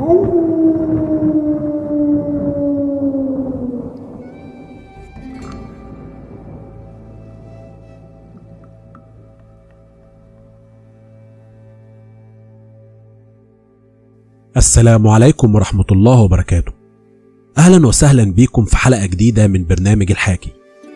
السلام عليكم ورحمة الله وبركاته. أهلا وسهلا بيكم في حلقة جديدة من برنامج الحاكي.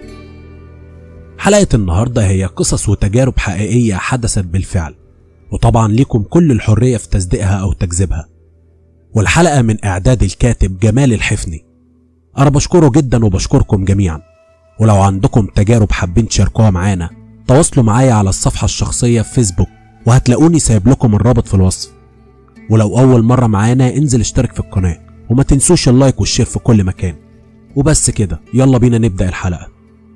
حلقة النهاردة هي قصص وتجارب حقيقية حدثت بالفعل، وطبعا ليكم كل الحرية في تصديقها أو تكذيبها. والحلقة من إعداد الكاتب جمال الحفني. أنا بشكره جدا وبشكركم جميعا، ولو عندكم تجارب حابين تشاركوها معانا تواصلوا معايا على الصفحة الشخصية في فيسبوك، وهتلاقوني سايب لكم الرابط في الوصف. ولو أول مرة معانا انزل اشترك في القناة، وما تنسوش اللايك والشير في كل مكان. وبس كده، يلا بينا نبدأ الحلقة.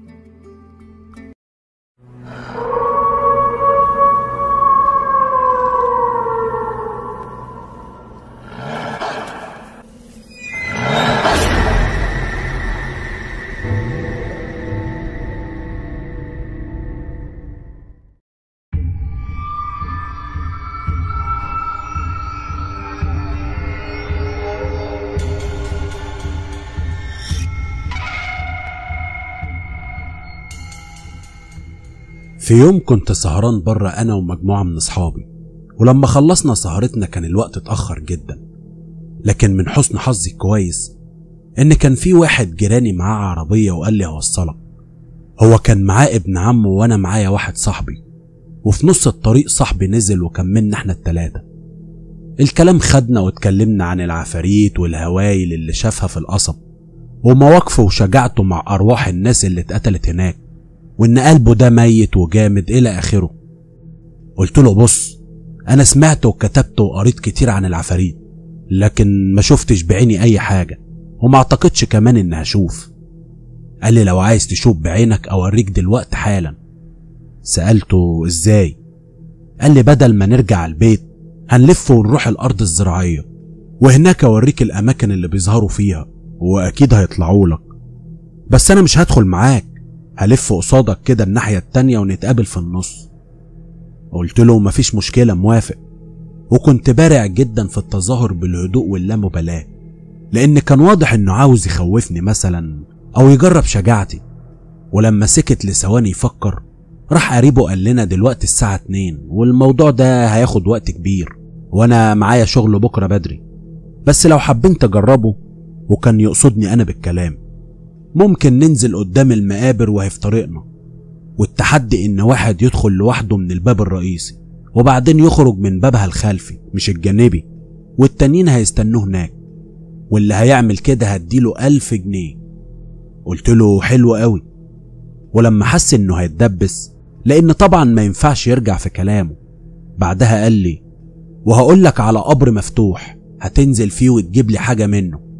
في يوم كنت سهران بره أنا ومجموعة من أصحابي، ولما خلصنا سهرتنا كان الوقت اتأخر جدا. لكن من حسن حظي الكويس إن كان في واحد جيراني معاه عربية وقال لي هوصلك. هو كان معاه ابن عمه وأنا معايا واحد صاحبي، وفي نص الطريق صاحبي نزل وكملنا احنا التلاتة. الكلام خدنا واتكلمنا عن العفاريت والهوايل اللي شافها في القصب، ومواقفه وشجاعته مع أرواح الناس اللي اتقتلت هناك، وإن قلبه ده ميت وجامد إلى آخره. قلت له بص، أنا سمعت وكتبت وقريت كتير عن العفاريت، لكن ما شفتش بعيني أي حاجة، وما أعتقدش كمان إن هشوف. قال لي لو عايز تشوف بعينك أوريك دلوقتي حالا. سألته إزاي؟ قال لي بدل ما نرجع البيت هنلف ونروح الأرض الزراعية، وهناك أوريك الأماكن اللي بيظهروا فيها، وأكيد هيطلعوا لك. بس أنا مش هدخل معاك، هلف قصادك كده الناحية التانية ونتقابل في النص. قلت له مفيش مشكلة، موافق. وكنت بارع جدا في التظاهر بالهدوء واللامبالاة، لأن كان واضح إنه عاوز يخوفني مثلا أو يجرب شجاعتي. ولما سكت لثواني يفكر، راح قريبه قال لنا دلوقتي الساعة 2 والموضوع ده هياخد وقت كبير، وأنا معايا شغل بكرة بدري، بس لو حابين تجربوا، وكان يقصدني أنا بالكلام، ممكن ننزل قدام المقابر وهي في طريقنا. والتحدي ان واحد يدخل لوحده من الباب الرئيسي، وبعدين يخرج من بابها الخلفي مش الجانبي، والتانيين هيستنوه هناك، واللي هيعمل كده هديله 1000 جنيه. قلت له حلو قوي. ولما حس انه هيتدبس، لان طبعا ما ينفعش يرجع في كلامه، بعدها قال لي وهقول لك على قبر مفتوح هتنزل فيه وتجيب لي حاجة منه.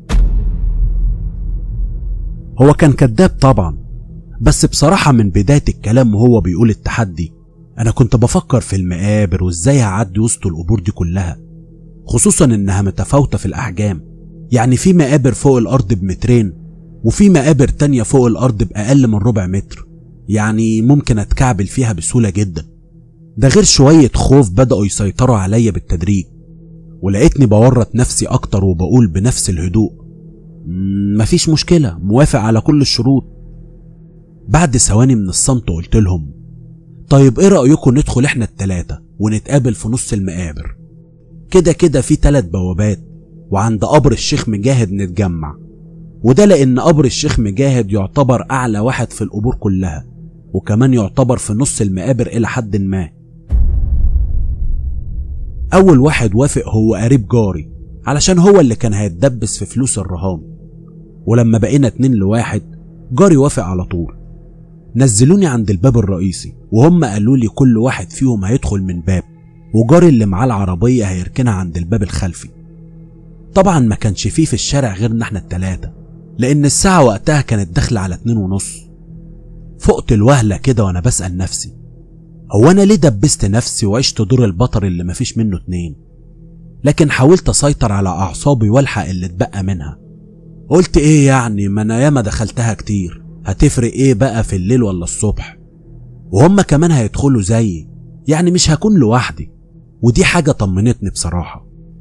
هو كان كداب طبعا، بس بصراحة من بداية الكلام وهو بيقول التحدي، أنا كنت بفكر في المقابر وإزاي هعدي وسط القبور دي كلها، خصوصا إنها متفاوتة في الأحجام. يعني في مقابر فوق الأرض ب2 وفي مقابر تانية فوق الأرض بأقل من ربع متر، يعني ممكن أتكعبل فيها بسهولة جدا. ده غير شوية خوف بدأوا يسيطروا عليا بالتدريج، ولقيتني بورط نفسي أكتر وبقول بنفس الهدوء مفيش مشكلة، موافق على كل الشروط. بعد ثواني من الصمت قلت لهم طيب ايه رأيكم ندخل احنا التلاتة ونتقابل في نص المقابر، كده كده في 3 بوابات، وعند قبر الشيخ مجاهد نتجمع. وده لان قبر الشيخ مجاهد يعتبر اعلى واحد في القبور كلها، وكمان يعتبر في نص المقابر الى حد ما. اول واحد وافق هو قريب جاري، علشان هو اللي كان هيتدبس في فلوس الرهان. ولما بقينا 2-1 جاري وافق على طول. نزلوني عند الباب الرئيسي، وهم قالوا لي كل واحد فيهم هيدخل من باب، وجاري اللي معاه العربية هيركنها عند الباب الخلفي. طبعا ما كانش فيه في الشارع غيرنا احنا التلاتة، لان الساعة وقتها كانت داخلة على 2:30. فقت الوهلة كده وانا بسأل نفسي هو انا ليه دبست نفسي وعشت دور البطل اللي مفيش منه 2؟ لكن حاولت اسيطر على اعصابي والحق اللي اتبقى منها. قلت ايه يعني، ما انا ياما دخلتها كتير، هتفرق ايه بقى في الليل ولا الصبح؟ وهم كمان هيدخلوا زيي، يعني مش هكون لوحدي، ودي حاجة طمنتني بصراحة.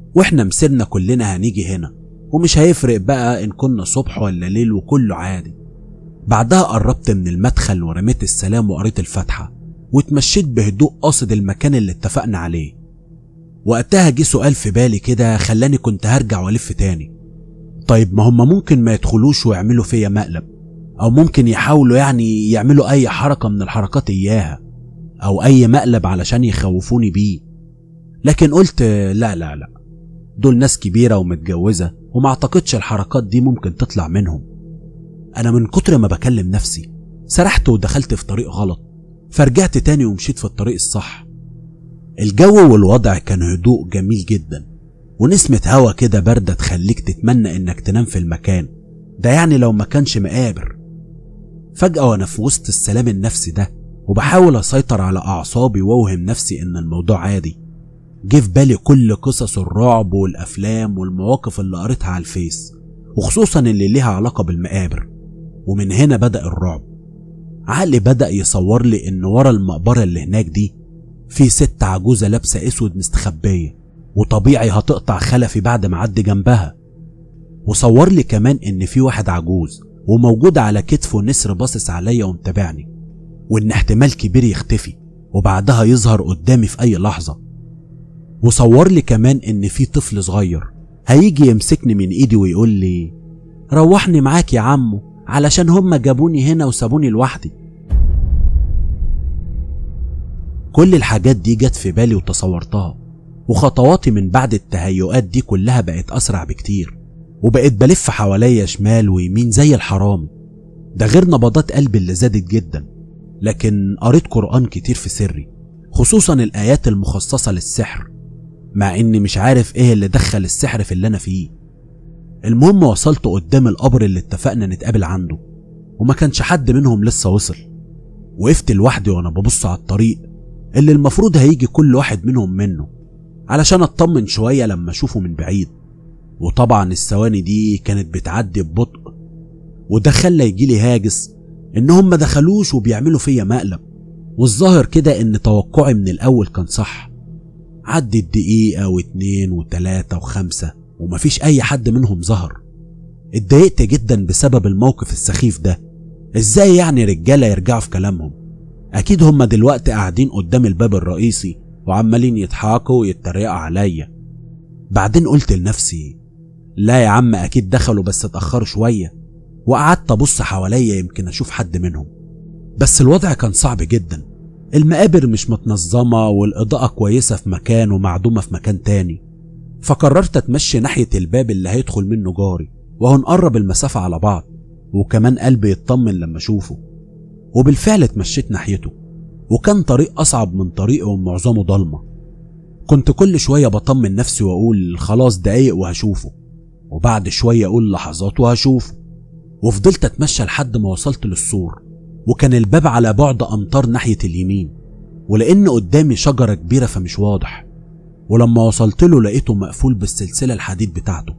واحنا مسيرنا كلنا هنيجي هنا، ومش هيفرق بقى ان كنا صبح ولا ليل وكله عادي. بعدها قربت من المدخل ورميت السلام وقريت الفاتحة واتمشيت بهدوء قاصد المكان اللي اتفقنا عليه. وقتها جه سؤال في بالي كده خلاني كنت هرجع والف تاني. طيب ما هم ممكن ما يدخلوش ويعملوا فيا مقلب، او ممكن يحاولوا يعني يعملوا اي حركة من الحركات اياها، او اي مقلب علشان يخوفوني بيه. لكن قلت لا لا لا، دول ناس كبيرة ومتجوزة وما اعتقدش الحركات دي ممكن تطلع منهم. انا من كتر ما بكلم نفسي سرحت ودخلت في طريق غلط، فرجعت تاني ومشيت في الطريق الصح. الجو والوضع كان هدوء جميل جدا، ونسمة هوا كده باردة تخليك تتمنى انك تنام في المكان ده، يعني لو ما كانش مقابر. فجأة وانا في وسط السلام النفسي ده وبحاول اسيطر على اعصابي واوهم نفسي ان الموضوع عادي، جه في بالي كل قصص الرعب والافلام والمواقف اللي قريتها على الفيس، وخصوصا اللي ليها علاقة بالمقابر. ومن هنا بدأ الرعب. عقلي بدأ يصور لي ان ورا المقبرة اللي هناك دي في ست عجوزة لابسة اسود مستخبية، وطبيعي هتقطع خلفي بعد ما عدي جنبها. وصور لي كمان ان في واحد عجوز وموجود على كتفه نسر باصص عليا ومتابعني، وان احتمال كبير يختفي وبعدها يظهر قدامي في اي لحظة. وصور لي كمان ان في طفل صغير هيجي يمسكني من ايدي ويقول لي روحني معاك يا عمو علشان هم جابوني هنا وسابوني لوحدي. كل الحاجات دي جت في بالي وتصورتها، وخطواتي من بعد التهيؤات دي كلها بقت اسرع بكتير، وبقيت بلف حواليا شمال ويمين زي الحرامي. ده غير نبضات قلبي اللي زادت جدا. لكن قريت قرآن كتير في سري، خصوصا الآيات المخصصة للسحر، مع اني مش عارف ايه اللي دخل السحر في اللي انا فيه. المهم وصلت قدام القبر اللي اتفقنا نتقابل عنده، وما كانش حد منهم لسه وصل. وقفت لوحدي وانا ببص على الطريق اللي المفروض هيجي كل واحد منه علشان اطمن شوية لما اشوفه من بعيد. وطبعا الثواني دي كانت بتعدي ببطء، وده خلى يجيلي هاجس ان هم ما دخلوش وبيعملوا فيا مقلب. والظاهر كده ان توقعي من الاول كان صح. عدت دقيقة واتنين وتلاتة وخمسة ومفيش اي حد منهم ظهر. اتضايقت جدا بسبب الموقف السخيف ده. ازاي يعني رجالة يرجعوا في كلامهم؟ اكيد هم دلوقتي قاعدين قدام الباب الرئيسي وعمالين يضحكوا ويتريقوا عليا. بعدين قلت لنفسي لا يا عم، اكيد دخلوا بس اتأخروا شوية. وقعدت ابص حواليا يمكن اشوف حد منهم، بس الوضع كان صعب جدا. المقابر مش متنظمة والإضاءة كويسة في مكان ومعدومة في مكان تاني. فقررت اتمشي ناحية الباب اللي هيدخل منه جاري، وهنقرب المسافة على بعض، وكمان قلبي يطمن لما اشوفه. وبالفعل اتمشيت ناحيته، وكان طريق اصعب من طريقه ومعظمه ضلمة. كنت كل شوية بطمن نفسي واقول خلاص دقايق وهشوفه، وبعد شوية اقول لحظات وهشوفه. وفضلت اتمشى لحد ما وصلت للسور، وكان الباب على بعد امتار ناحية اليمين، ولان قدامي شجرة كبيرة فمش واضح. ولما وصلت له لقيته مقفول بالسلسلة الحديد بتاعته.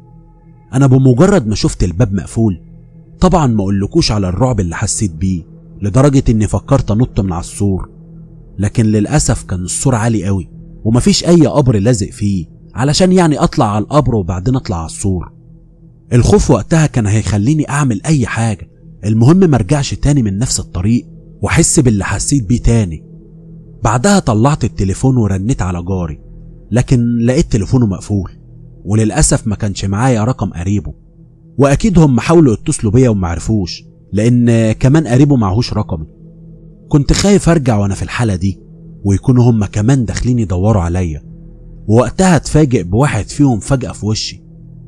انا بمجرد ما شفت الباب مقفول طبعا ما اقولكوش على الرعب اللي حسيت بيه، لدرجة اني فكرت انط من على السور. لكن للأسف كان السور عالي قوي ومفيش اي قبر لازق فيه علشان يعني اطلع على القبر وبعدين اطلع على السور. الخوف وقتها كان هيخليني اعمل اي حاجة، المهم مرجعش تاني من نفس الطريق واحس باللي حسيت بيه تاني. بعدها طلعت التليفون ورنيت على جاري، لكن لقيت تليفونه مقفول، وللأسف ما كانش معايا رقم قريبه. واكيد هم حاولوا يتصلوا بيا ومعرفوش، لان كمان قريبه معهوش رقمي. كنت خايف ارجع وانا في الحالة دي ويكونوا هم كمان داخلين يدوروا عليا، ووقتها اتفاجئ بواحد فيهم فجأة في وشي.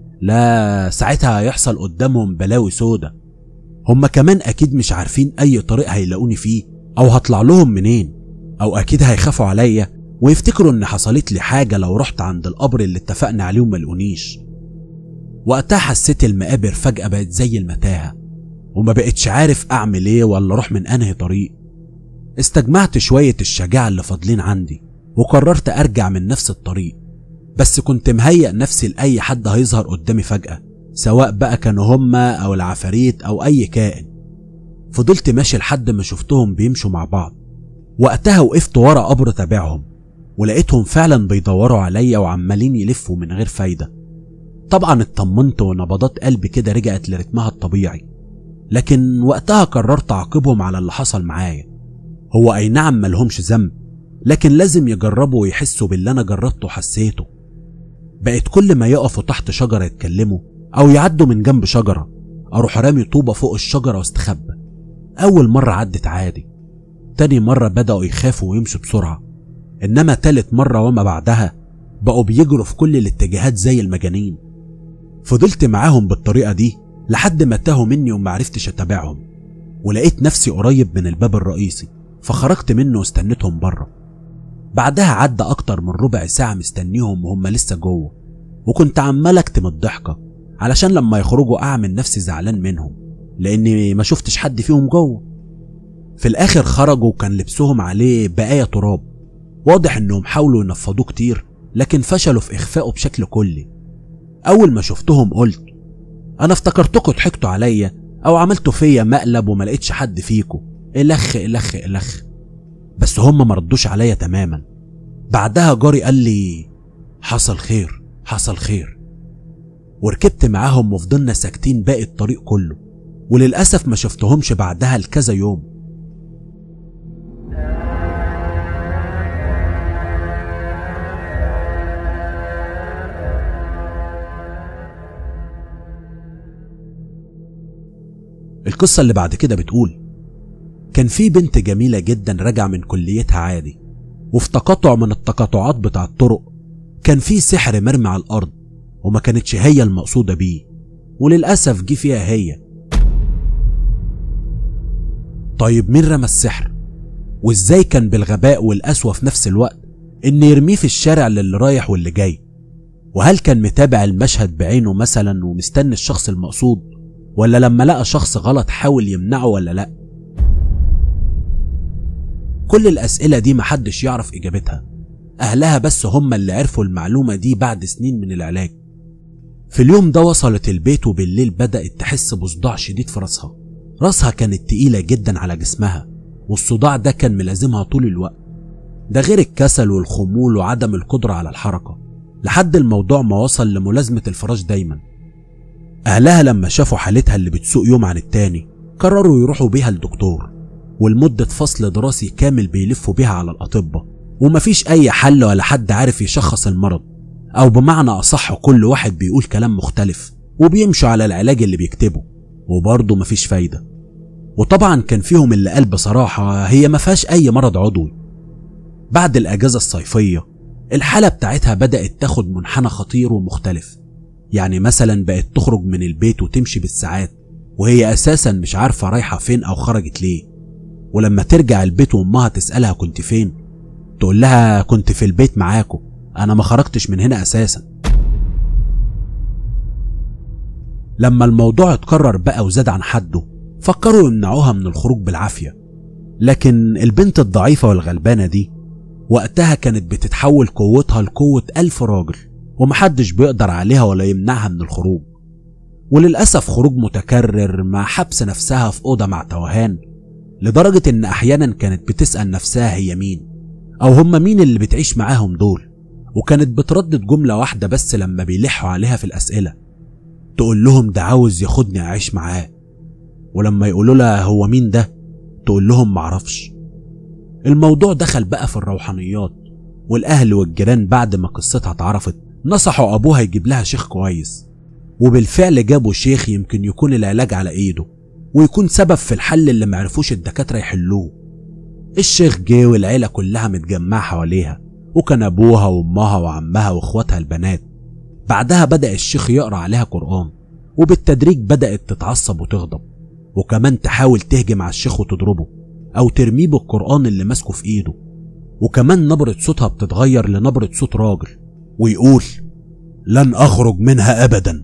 لا ساعتها هيحصل قدامهم بلاوي سودا. هم كمان اكيد مش عارفين اي طريق هيلاقوني فيه او هطلع لهم منين، او اكيد هيخافوا عليا ويفتكروا ان حصلت لي حاجة لو رحت عند القبر اللي اتفقنا عليه وما لقونيش. وقتها حسيت المقابر فجأة بقت زي المتاهة، وما بقتش عارف اعمل ايه ولا اروح من انهي طريق. استجمعت شوية الشجاعة اللي فاضلين عندي وقررت ارجع من نفس الطريق، بس كنت مهيأ نفسي لأي حد هيظهر قدامي فجأة، سواء بقى كانوا هما او العفاريت او اي كائن. فضلت ماشي لحد ما شفتهم بيمشوا مع بعض. وقتها وقفت ورا قبر تابعهم، ولقيتهم فعلا بيدوروا عليا وعمالين يلفوا من غير فايدة. طبعا اطمنت ونبضات قلبي كده رجعت لرتمها الطبيعي، لكن وقتها قررت اعاقبهم على اللي حصل معايا. هو اي نعم ملهمش ذنب، لكن لازم يجربوا ويحسوا باللي انا جربته وحسيته. بقيت كل ما يقفوا تحت شجرة يتكلموا او يعدوا من جنب شجرة اروح رامي طوبة فوق الشجرة واستخبى. اول مرة عدت عادي، تاني مرة بدأوا يخافوا ويمشوا بسرعة، انما تالت مرة وما بعدها بقوا بيجروا في كل الاتجاهات زي المجانين. فضلت معاهم بالطريقة دي لحد ما تاهوا مني ومعرفتش اتابعهم، ولقيت نفسي قريب من الباب الرئيسي فخرجت منه واستنيتهم بره. بعدها عدى اكتر من ربع ساعة مستنيهم وهم لسه جوه، وكنت عمال اكتم الضحكة علشان لما يخرجوا اعمل نفسي زعلان منهم لاني ما شفتش حد فيهم جوه. في الاخر خرجوا وكان لبسهم عليه بقايا تراب، واضح انهم حاولوا ينفضوه كتير لكن فشلوا في اخفائه بشكل كلي. اول ما شفتهم قلت انا افتكرتكم ضحكتوا عليا او عملتوا فيا مقلب وما لقيتش حد فيكم، الخ الخ الخ. بس هم ما ردوش عليا تماما. بعدها جاري قال لي حصل خير حصل خير، وركبت معاهم وفضلنا ساكتين باقي الطريق كله، وللأسف ما شفتهمش بعدها لكذا يوم. القصة اللي بعد كده بتقول كان في بنت جميلة جدا راجعة من كليتها عادي، وفي تقاطع من التقاطعات بتاع الطرق كان في سحر مرمي على الأرض وما كانتش هي المقصودة بيه، وللأسف جه فيها هي. طيب مين رمى السحر؟ وازاي كان بالغباء والقسوة في نفس الوقت ان يرميه في الشارع للي رايح واللي جاي؟ وهل كان متابع المشهد بعينه مثلا ومستني الشخص المقصود، ولا لما لقى شخص غلط حاول يمنعه ولا لا؟ كل الأسئلة دي محدش يعرف إجابتها، أهلها بس هم اللي عرفوا المعلومة دي بعد سنين من العلاج. في اليوم ده وصلت البيت وبالليل بدأت تحس بصداع شديد في راسها كانت تقيلة جدا على جسمها، والصداع ده كان ملازمها طول الوقت، ده غير الكسل والخمول وعدم القدرة على الحركة، لحد الموضوع ما وصل لملازمة الفراش دايما. أهلها لما شافوا حالتها اللي بتسوء يوم عن التاني قرروا يروحوا بيها للدكتور، ولمدة فصل دراسي كامل بيلفوا بيها على الأطباء، ومفيش أي حل ولا حد عارف يشخص المرض، أو بمعنى أصح كل واحد بيقول كلام مختلف وبيمشوا على العلاج اللي بيكتبه وبرضه مفيش فايدة. وطبعا كان فيهم اللي قال بصراحة هي مفيهاش أي مرض عضوي. بعد الأجازة الصيفية الحالة بتاعتها بدأت تاخد منحنى خطير ومختلف، يعني مثلا بقت تخرج من البيت وتمشي بالساعات وهي أساسا مش عارفة رايحة فين أو خرجت ليه، ولما ترجع البيت وأمها تسألها كنت فين تقول لها كنت في البيت معاكم، أنا ما خرجتش من هنا أساسا. لما الموضوع اتكرر بقى وزاد عن حده فكروا يمنعوها من الخروج بالعافية، لكن البنت الضعيفة والغلبانة دي وقتها كانت بتتحول قوتها لقوة 1000 راجل، ومحدش بيقدر عليها ولا يمنعها من الخروج. وللأسف خروج متكرر مع حبس نفسها في أوضة مع توهان، لدرجة إن أحيانا كانت بتسأل نفسها هي مين أو هم مين اللي بتعيش معاهم دول، وكانت بتردد جملة واحدة بس لما بيلحوا عليها في الأسئلة، تقول لهم ده عاوز ياخدني أعيش معاه، ولما يقولوا لها هو مين ده تقول لهم معرفش. الموضوع دخل بقى في الروحانيات، والأهل والجيران بعد ما قصتها اتعرفت نصحوا أبوها يجيب لها شيخ كويس، وبالفعل جابوا شيخ يمكن يكون العلاج على إيده ويكون سبب في الحل اللي معرفوش الدكاترة يحلوه. الشيخ جه والعيلة كلها متجمعة حواليها، وكان أبوها وأمها وعمها وإخواتها البنات. بعدها بدأ الشيخ يقرأ عليها قرآن، وبالتدريج بدأت تتعصب وتغضب، وكمان تحاول تهجم على الشيخ وتضربه أو ترميه بالقرآن اللي ماسكه في إيده، وكمان نبرة صوتها بتتغير لنبرة صوت راجل ويقول لن أخرج منها أبدا.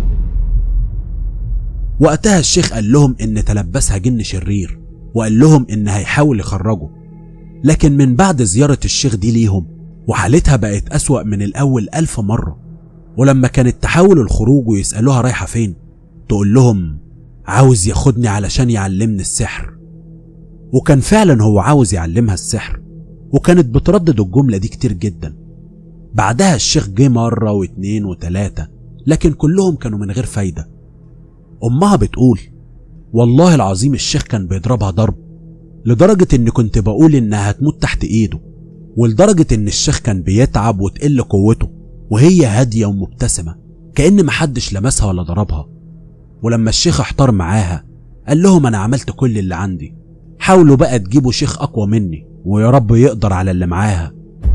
وقتها الشيخ قال لهم إن تلبسها جن شرير، وقال لهم إن هيحاول يخرجه، لكن من بعد زيارة الشيخ دي ليهم وحالتها بقت أسوأ من الأول 1000 مرة. ولما كانت تحاول الخروج ويسألوها رايحة فين تقول لهم عاوز ياخدني علشان يعلمني السحر. وكان فعلا هو عاوز يعلمها السحر، وكانت بتردد الجملة دي كتير جدا. بعدها الشيخ جه مرة واتنين وتلاتة، لكن كلهم كانوا من غير فايدة. أمها بتقول والله العظيم الشيخ كان بيضربها ضرب لدرجة إن كنت بقول إنها هتموت تحت إيده، ولدرجة إن الشيخ كان بيتعب وتقل قوته وهي هادية ومبتسمة كأن محدش لمسها ولا ضربها. ولما الشيخ احتار معاها قال لهم أنا عملت كل اللي عندي، حاولوا بقى تجيبوا شيخ أقوى مني ويا رب يقدر على اللي معاها.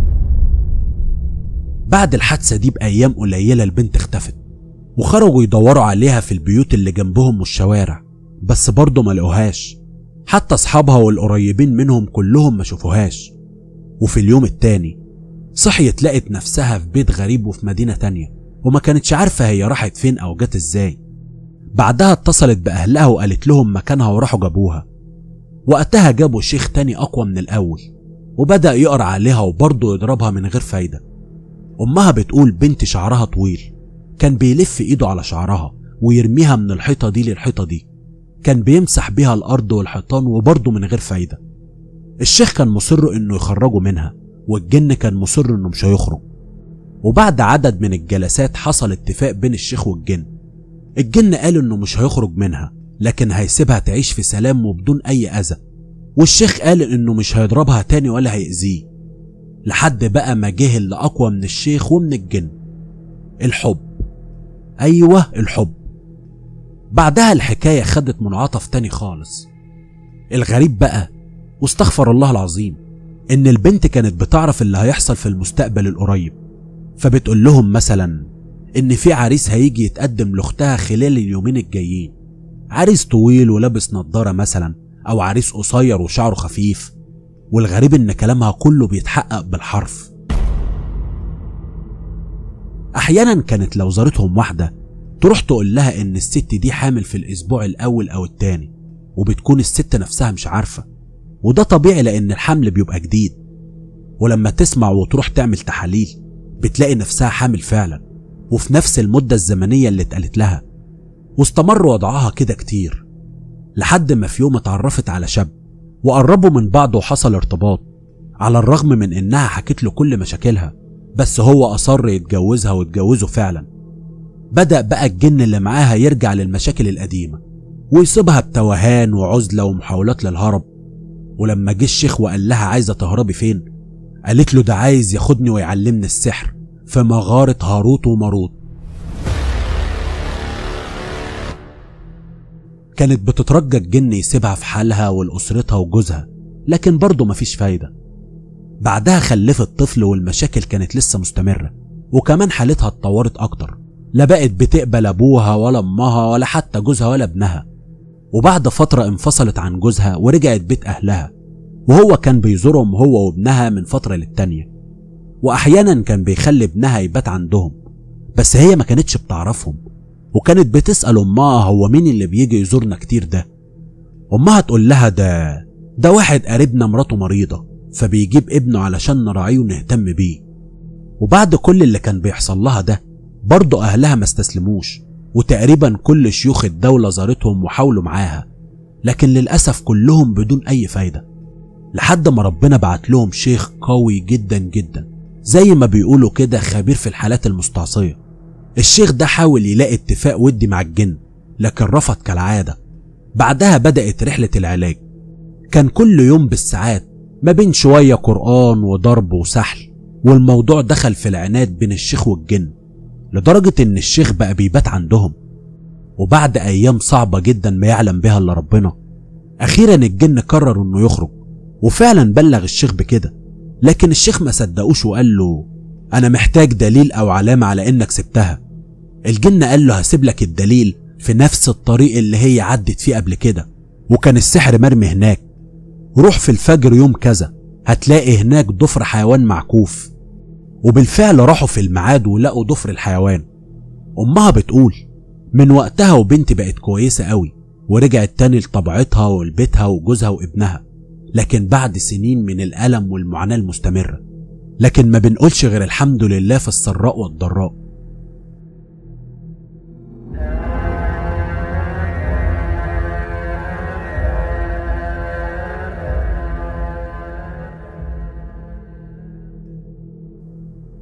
بعد الحادثة دي بأيام قليلة البنت اختفت، وخرجوا يدوروا عليها في البيوت اللي جنبهم والشوارع، بس برضه ما لقوهاش. حتى أصحابها والقريبين منهم كلهم ما شافوهاش. وفي اليوم التاني صحيت لقت نفسها في بيت غريب وفي مدينة تانية، وما كانتش عارفة هي راحت فين أو جت ازاي. بعدها اتصلت بأهلها وقالت لهم مكانها وراحوا جابوها. وقتها جابوا شيخ تاني أقوى من الأول، وبدأ يقرأ عليها وبرضه يضربها من غير فايدة. أمها بتقول بنت شعرها طويل، كان بيلف إيده على شعرها ويرميها من الحيطة دي للحيطة دي، كان بيمسح بيها الأرض والحيطان وبرضه من غير فايدة. الشيخ كان مصر إنه يخرجه منها، والجن كان مصر إنه مش هيخرج. وبعد عدد من الجلسات حصل اتفاق بين الشيخ والجن. الجن قال إنه مش هيخرج منها، لكن هيسيبها تعيش في سلام وبدون أي أذى. والشيخ قال إنه مش هيضربها تاني ولا هيأذيه، لحد بقى ما جه اللي أقوى من الشيخ ومن الجن: الحب. أيوه الحب. بعدها الحكاية خدت منعطف تاني خالص. الغريب بقى، واستغفر الله العظيم، إن البنت كانت بتعرف اللي هيحصل في المستقبل القريب، فبتقول لهم مثلا إن في عريس هيجي يتقدم لأختها خلال اليومين الجايين، عريس طويل ولابس نظارة مثلا، أو عريس قصير وشعره خفيف. والغريب إن كلامها كله بيتحقق بالحرف. أحيانا كانت لو زارتهم واحدة تروح تقول لها إن الست دي حامل في الأسبوع الأول أو التاني، وبتكون الست نفسها مش عارفة، وده طبيعي لأن الحمل بيبقى جديد. ولما تسمع وتروح تعمل تحاليل بتلاقي نفسها حامل فعلا، وفي نفس المدة الزمنية اللي اتقالت لها. واستمر وضعها كده كتير، لحد ما في يوم اتعرفت على شاب وقربوا من بعض وحصل ارتباط، على الرغم من إنها حكت له كل مشاكلها، بس هو أصر يتجوزها واتجوزوا فعلا. بدأ بقى الجن اللي معاها يرجع للمشاكل القديمة ويصيبها بتوهان وعزلة ومحاولات للهرب. ولما جه الشيخ وقال لها عايزة تهربي فين، قالت له ده عايز ياخدني ويعلمني السحر في مغارة هاروت وماروت. كانت بتترجى الجن يسيبها في حالها ولأسرتها وجوزها، لكن برضه مفيش فايدة. بعدها خلفت طفل والمشاكل كانت لسه مستمرة، وكمان حالتها اتطورت أكتر، لا بقت بتقبل أبوها ولا أمها ولا حتى جوزها ولا ابنها. وبعد فترة انفصلت عن جوزها ورجعت بيت أهلها، وهو كان بيزورهم هو وابنها من فترة للتانية، وأحيانا كان بيخلي ابنها يبات عندهم، بس هي ما كانتش بتعرفهم، وكانت بتسأل أمها هو مين اللي بيجي يزورنا كتير ده. أمها تقول لها ده واحد قريبنا مراته مريضة، فبيجيب ابنه علشان نراعيه ونهتم بيه. وبعد كل اللي كان بيحصل لها ده برضه أهلها ما استسلموش، وتقريبا كل شيوخ الدولة زارتهم وحاولوا معاها، لكن للأسف كلهم بدون أي فايدة، لحد ما ربنا بعت لهم شيخ قوي جدا جدا، زي ما بيقولوا كده خبير في الحالات المستعصية. الشيخ ده حاول يلاقي اتفاق ودي مع الجن، لكن رفض كالعادة. بعدها بدأت رحلة العلاج، كان كل يوم بالساعات، ما بين شوية قرآن وضرب وسحل، والموضوع دخل في العناد بين الشيخ والجن، لدرجة ان الشيخ بقى بيبات عندهم. وبعد ايام صعبة جدا ما يعلم بها الا ربنا، اخيرا الجن قرر انه يخرج، وفعلا بلغ الشيخ بكده، لكن الشيخ ما صدقوش وقال له انا محتاج دليل او علامة على انك سبتها. الجن قال له هسيب لك الدليل في نفس الطريق اللي هي عدت فيه قبل كده، وكان السحر مرمي هناك. روح في الفجر يوم كذا هتلاقي هناك ضفر حيوان معكوف. وبالفعل راحوا في الميعاد ولقوا ضفر الحيوان. امها بتقول من وقتها وبنتي بقت كويسة قوي، ورجعت تاني لطبيعتها ولبيتها وجوزها وابنها، لكن بعد سنين من الألم والمعاناة المستمرة. لكن ما بنقولش غير الحمد لله في السراء والضراء.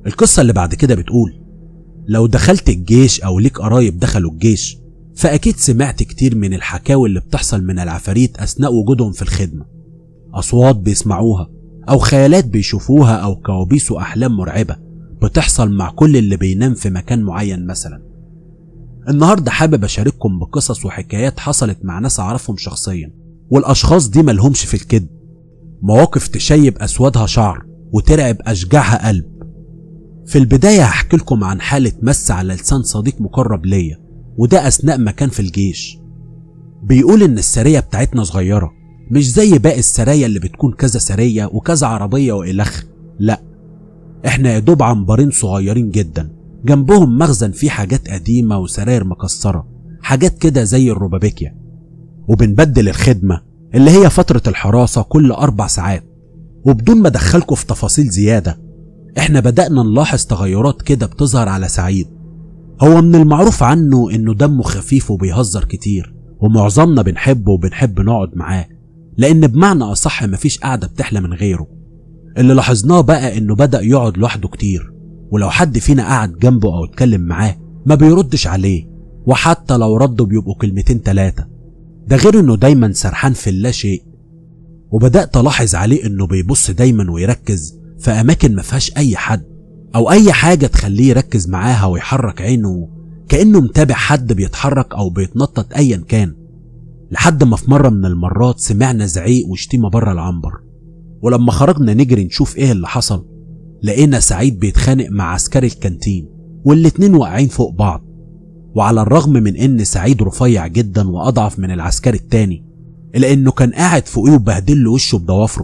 القصة اللي بعد كده بتقول: لو دخلت الجيش أو ليك قرايب دخلوا الجيش فأكيد سمعت كتير من الحكاوي اللي بتحصل من العفاريت أثناء وجودهم في الخدمة، أصوات بيسمعوها أو خيالات بيشوفوها أو كوابيس وأحلام مرعبة بتحصل مع كل اللي بينام في مكان معين مثلا. النهاردة حابب أشارككم بقصص وحكايات حصلت مع ناس أعرفهم شخصيا، والأشخاص دي ملهمش في الكذب، مواقف تشيب أسودها شعر وترعب أشجعها قلب. في البداية هحكي لكم عن حالة مس على لسان صديق مقرب ليا، وده أثناء ما كان في الجيش. بيقول إن السرية بتاعتنا صغيرة، مش زي باقي السرايا اللي بتكون كذا سرية وكذا عربية وإلخ، لأ، إحنا يدوب عنبرين صغيرين جدا، جنبهم مخزن فيه حاجات قديمة وسراير مكسرة، حاجات كده زي الربابيكيا. وبنبدل الخدمة اللي هي فترة الحراسة كل 4 ساعات. وبدون ما أدخلكوا في تفاصيل زيادة، إحنا بدأنا نلاحظ تغيرات كده بتظهر على سعيد. هو من المعروف عنه إنه دمه خفيف وبيهزر كتير، ومعظمنا بنحبه وبنحب نقعد معاه، لأن بمعنى أصح مفيش قعدة بتحلى من غيره. اللي لاحظناه بقى إنه بدأ يقعد لوحده كتير، ولو حد فينا قعد جنبه أو اتكلم معاه ما بيردش عليه، وحتى لو ردوا بيبقوا كلمتين 3. ده غير إنه دايما سرحان في اللا شيء. وبدأت ألاحظ عليه إنه بيبص دايما ويركز في أماكن ما فيهاش أي حد أو أي حاجة تخليه يركز معاها ويحرك عينه كأنه متابع حد بيتحرك أو بيتنطط أيا كان. لحد ما في مرة من المرات سمعنا زعيق وشتيمة بره العنبر، ولما خرجنا نجري نشوف إيه اللي حصل لقينا سعيد بيتخانق مع عسكري الكانتين، والاتنين واقعين فوق بعض. وعلى الرغم من إن سعيد رفيع جدا وأضعف من العسكري التاني، إلا إنه كان قاعد فوقيه وبهدل له وشه بضوافره.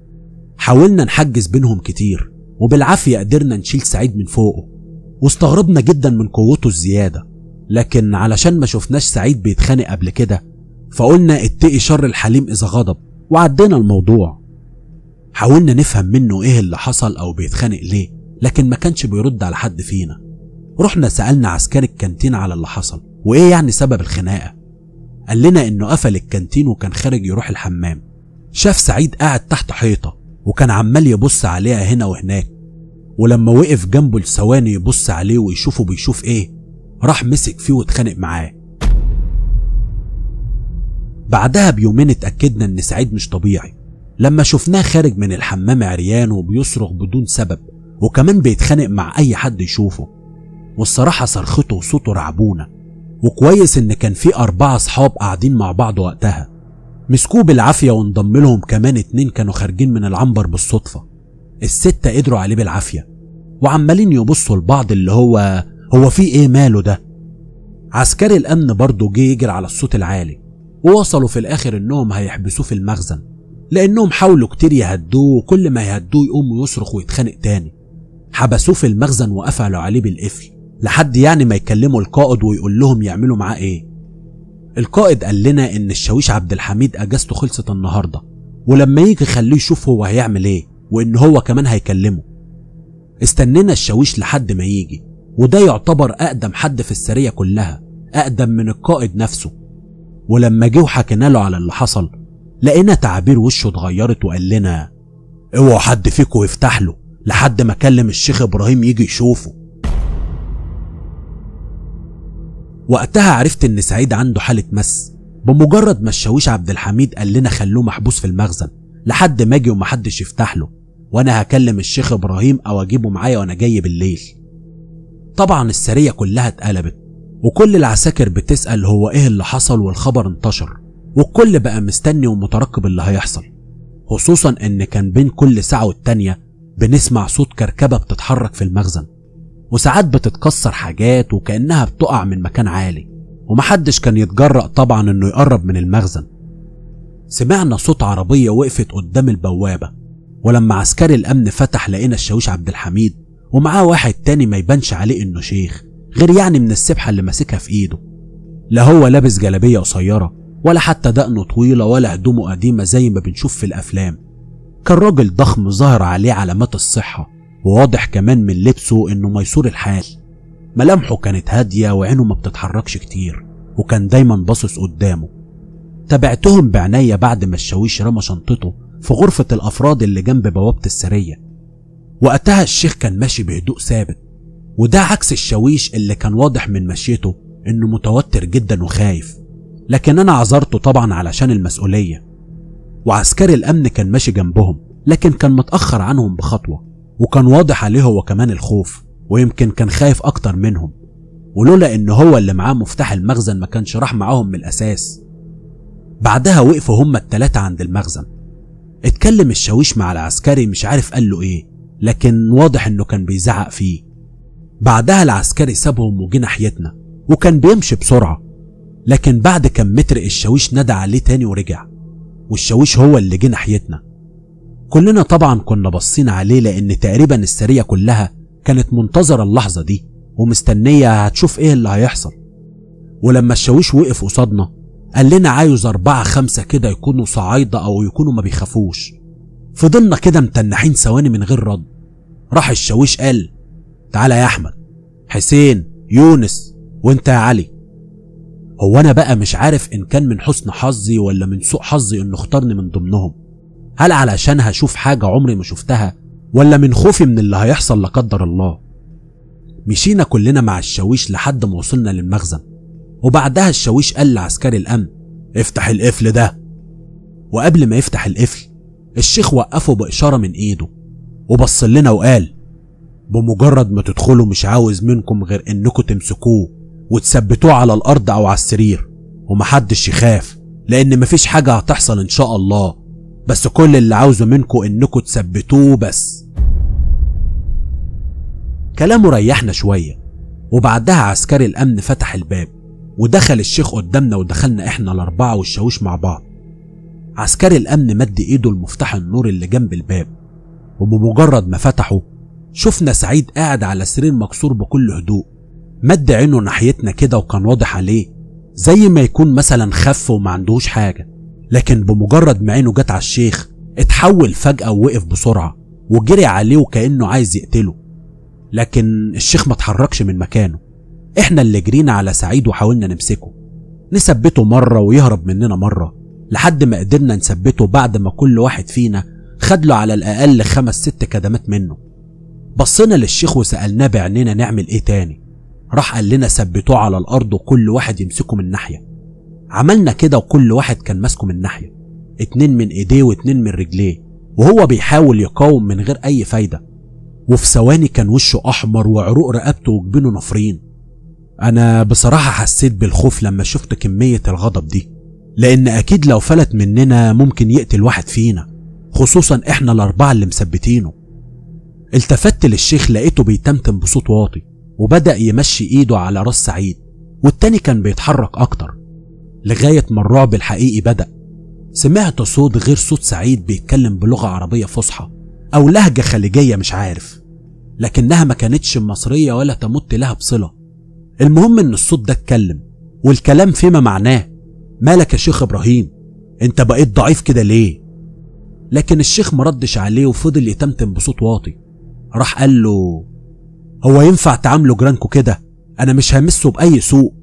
حاولنا نحجز بينهم كتير، وبالعافية قدرنا نشيل سعيد من فوقه، واستغربنا جدا من قوته الزيادة. لكن علشان ما شفناش سعيد بيتخانق قبل كده، فقلنا اتقي شر الحليم إذا غضب، وعدينا الموضوع. حاولنا نفهم منه ايه اللي حصل او بيتخانق ليه، لكن ما كانش بيرد على حد فينا. رحنا سألنا عسكري الكانتين على اللي حصل وايه يعني سبب الخناقة. قال لنا انه قفل الكانتين وكان خارج يروح الحمام، شاف سعيد قاعد تحت حيطة وكان عمال يبص عليها هنا وهناك، ولما وقف جنبه لثواني يبص عليه ويشوفه بيشوف ايه، راح مسك فيه واتخانق معاه. بعدها بيومين اتأكدنا ان سعيد مش طبيعي لما شفناه خارج من الحمام عريان وبيصرخ بدون سبب، وكمان بيتخانق مع اي حد يشوفه. والصراحة صرخته وصوته رعبونا. وكويس ان كان في 4 اصحاب قاعدين مع بعض وقتها، مسكوه بالعافية وانضم لهم كمان 2 كانوا خارجين من العنبر بالصدفة. ال6 قدروا عليه بالعافية وعمالين يبصوا لبعض اللي هو في ايه ماله ده. عسكري الامن برضه جه يجري على الصوت العالي، ووصلوا في الاخر انهم هيحبسوه في المخزن، لانهم حاولوا كتير يهدوه، وكل ما يهدوه يقوم ويصرخ ويتخانق تاني. حبسوه في المخزن وقفلوا عليه بالقفل لحد يعني ما يكلموا القائد ويقول لهم يعملوا معاه ايه. القائد قال لنا ان الشاويش عبد الحميد اجازته خلصت النهارده، ولما يجي خليه يشوف هو هيعمل ايه، وان هو كمان هيكلمه. استنينا الشاويش لحد ما يجي، وده يعتبر اقدم حد في السرية كلها، اقدم من القائد نفسه. ولما جه وحكينا له على اللي حصل، لقينا تعابير وشه اتغيرت وقال لنا اوعوا حد فيكم يفتح له لحد ما كلم الشيخ ابراهيم يجي يشوفه. وقتها عرفت ان سعيد عنده حالة مس، بمجرد ما الشاويش عبد الحميد قال لنا خلوه محبوس في المخزن لحد ما اجي ومحدش يفتح له، وانا هكلم الشيخ ابراهيم او اجيبه معايا وانا جاي بالليل. طبعا السرية كلها اتقلبت، وكل العساكر بتسأل هو ايه اللي حصل، والخبر انتشر، والكل بقى مستني ومترقب اللي هيحصل. خصوصا ان كان بين كل ساعة والتانية بنسمع صوت كركبة بتتحرك في المخزن، وساعات بتتكسر حاجات وكأنها بتقع من مكان عالي، ومحدش كان يتجرأ طبعا انه يقرب من المخزن. سمعنا صوت عربية وقفت قدام البوابة، ولما عسكري الامن فتح لقينا الشاويش عبد الحميد ومعاه واحد تاني ما يبانش عليه انه شيخ، غير يعني من السبحة اللي ماسكها في ايده. لا هو لابس جلابية قصيرة، ولا حتى دقنه طويلة، ولا هدومه قديمة زي ما بنشوف في الافلام. كان راجل ضخم ظاهر عليه علامات الصحة، وواضح كمان من لبسه انه ميسور الحال. ملامحه كانت هادية وعينه ما بتتحركش كتير، وكان دايما باصص قدامه. تابعتهم بعناية بعد ما الشاويش رمى شنطته في غرفة الافراد اللي جنب بوابة السرية، وقتها الشيخ كان ماشي بهدوء ثابت، وده عكس الشاويش اللي كان واضح من مشيته انه متوتر جدا وخايف. لكن انا عذرته طبعا علشان المسؤولية. وعسكري الامن كان ماشي جنبهم، لكن كان متأخر عنهم بخطوة، وكان واضح عليه هو كمان الخوف، ويمكن كان خايف اكتر منهم، ولولا ان هو اللي معاه مفتاح المخزن ما كانش راح معاهم من الاساس. بعدها وقفوا هما التلاتة عند المخزن. اتكلم الشاويش مع العسكري، مش عارف قال له ايه، لكن واضح انه كان بيزعق فيه. بعدها العسكري سابهم وجه ناحيتنا، وكان بيمشي بسرعة. لكن بعد كم متر الشاويش نادى عليه تاني ورجع، والشاويش هو اللي جه ناحيتنا. كلنا طبعا كنا باصين عليه، لان تقريبا السرية كلها كانت منتظرة اللحظة دي ومستنية هتشوف ايه اللي هيحصل. ولما الشاويش وقف قصادنا قال لنا عايز 4 5 كده يكونوا صعايدة او يكونوا ما بيخافوش. فضلنا كده متنحين ثواني من غير رد. راح الشاويش قال تعالى يا احمد، حسين، يونس، وانت يا علي. هو انا بقى مش عارف ان كان من حسن حظي ولا من سوء حظي انه اختارني من ضمنهم، هل علشان هشوف حاجة عمري ما شفتها، ولا من خوفي من اللي هيحصل لا قدر الله. مشينا كلنا مع الشاويش لحد ما وصلنا للمخزن، وبعدها الشاويش قال لعسكري الامن افتح القفل ده. وقبل ما يفتح القفل الشيخ وقفه بإشارة من ايده وبص لنا وقال بمجرد ما تدخلوا مش عاوز منكم غير انكم تمسكوه وتثبتوه على الارض او على السرير، ومحدش يخاف لان مفيش حاجة هتحصل ان شاء الله، بس كل اللي عاوزه منكم انكم تثبتوه بس. كلامه ريحنا شوية، وبعدها عسكري الامن فتح الباب ودخل الشيخ قدامنا، ودخلنا احنا الاربعة والشاويش مع بعض. عسكري الامن مد ايده لمفتاح النور اللي جنب الباب، وبمجرد ما فتحه شفنا سعيد قاعد على سرير مكسور بكل هدوء، مد عينه ناحيتنا كده، وكان واضح عليه زي ما يكون مثلا خف وما عندهوش حاجة. لكن بمجرد ما عينه جت على الشيخ اتحول فجأة ووقف بسرعة وجري عليه وكأنه عايز يقتله. لكن الشيخ ما اتحركش من مكانه، احنا اللي جرينا على سعيد وحاولنا نمسكه، نثبته مرة ويهرب مننا مرة، لحد ما قدرنا نثبته بعد ما كل واحد فينا خد له على الأقل 5 6 كدمات منه. بصينا للشيخ وسألناه بعيننا نعمل ايه تاني. راح قال لنا ثبتوه على الأرض وكل واحد يمسكه من ناحية. عملنا كده وكل واحد كان ماسكه من ناحية، 2 من ايديه و2 من رجليه، وهو بيحاول يقاوم من غير اي فايدة. وفي ثواني كان وشه احمر وعروق رقبته وجبينه نافرين. انا بصراحة حسيت بالخوف لما شفت كمية الغضب دي، لان اكيد لو فلت مننا ممكن يقتل واحد فينا، خصوصا احنا الاربعة اللي مثبتينه. التفت للشيخ لقيته بيتمتم بصوت واطي، وبدأ يمشي ايده على راس سعيد، والتاني كان بيتحرك اكتر لغاية ما الرعب الحقيقي بدأ. سمعت صوت غير صوت سعيد بيتكلم بلغة عربية فصحى او لهجة خليجية مش عارف، لكنها ما كانتش مصرية ولا تمت لها بصلة. المهم ان الصوت ده اتكلم، والكلام فيما معناه مالك يا شيخ ابراهيم، انت بقيت ضعيف كده ليه؟ لكن الشيخ مردش عليه وفضل يتمتم بصوت واطي. راح قال له هو ينفع تعاملوا جيرانكوا كده؟ انا مش همسه باي سوء.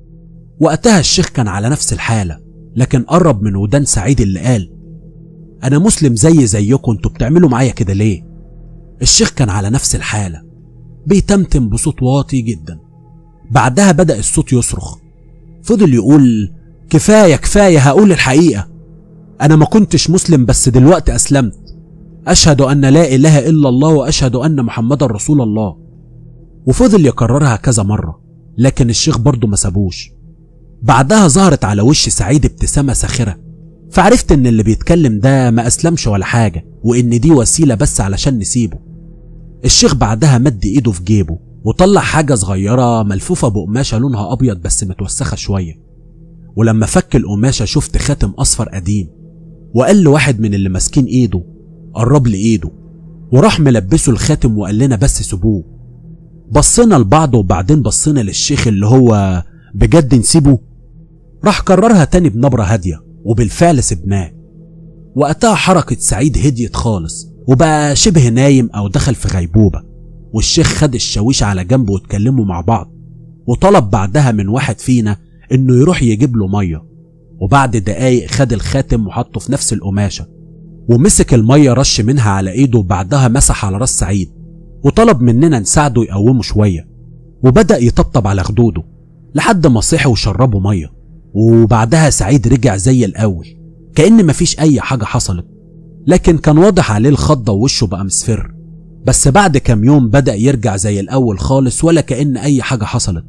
وقتها الشيخ كان على نفس الحالة، لكن قرب من ودان سعيد اللي قال انا مسلم زيكم، انتوا بتعملوا معايا كده ليه؟ الشيخ كان على نفس الحالة بيتمتم بصوت واطي جدا. بعدها بدأ الصوت يصرخ، فضل يقول كفاية هقول الحقيقة، انا ما كنتش مسلم بس دلوقتي اسلمت، اشهد ان لا اله الا الله واشهد ان محمد رسول الله. وفضل يكررها كذا مرة، لكن الشيخ برضه ما سابوش. بعدها ظهرت على وش سعيد ابتسامة ساخرة، فعرفت ان اللي بيتكلم ده ما اسلمش ولا حاجة، وان دي وسيلة بس علشان نسيبه. الشيخ بعدها مد ايده في جيبه وطلع حاجة صغيرة ملفوفة بقماشة لونها ابيض بس متوسخة شوية، ولما فك القماشة شفت خاتم اصفر قديم، وقال لواحد من اللي ماسكين ايده قرب لي ايده، وراح ملبسه الخاتم وقال لنا بس سيبوه. بصينا لبعض وبعدين بصينا للشيخ اللي هو بجد نسيبه؟ راح كررها تاني بنبرة هادية، وبالفعل سبناه. وقتها حركة سعيد هديت خالص وبقى شبه نايم او دخل في غيبوبة، والشيخ خد الشاويش على جنب واتكلموا مع بعض، وطلب بعدها من واحد فينا انه يروح يجيب له مية. وبعد دقايق خد الخاتم وحطه في نفس القماشة، ومسك المية رش منها على ايده وبعدها مسح على راس سعيد وطلب مننا نساعده يقومه شوية، وبدأ يطبطب على خدوده لحد ما صحي وشربه مية. وبعدها سعيد رجع زي الأول كأن مفيش أي حاجة حصلت، لكن كان واضح عليه الخضة ووشه بقى مصفر. بس بعد كام يوم بدأ يرجع زي الأول خالص ولا كأن أي حاجة حصلت.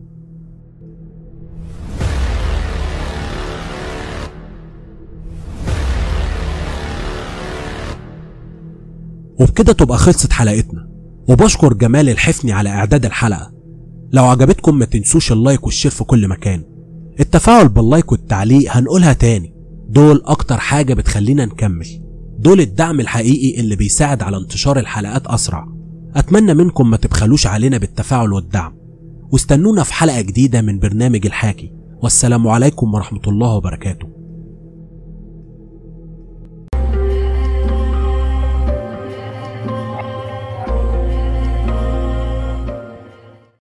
وبكده تبقى خلصت حلقتنا، وبشكر جمال الحفني على إعداد الحلقة. لو عجبتكم ما تنسوش اللايك والشير في كل مكان. التفاعل باللايك والتعليق هنقولها تاني، دول أكتر حاجة بتخلينا نكمل، دول الدعم الحقيقي اللي بيساعد على انتشار الحلقات أسرع. أتمنى منكم ما تبخلوش علينا بالتفاعل والدعم، واستنونا في حلقة جديدة من برنامج الحاكي. والسلام عليكم ورحمة الله وبركاته.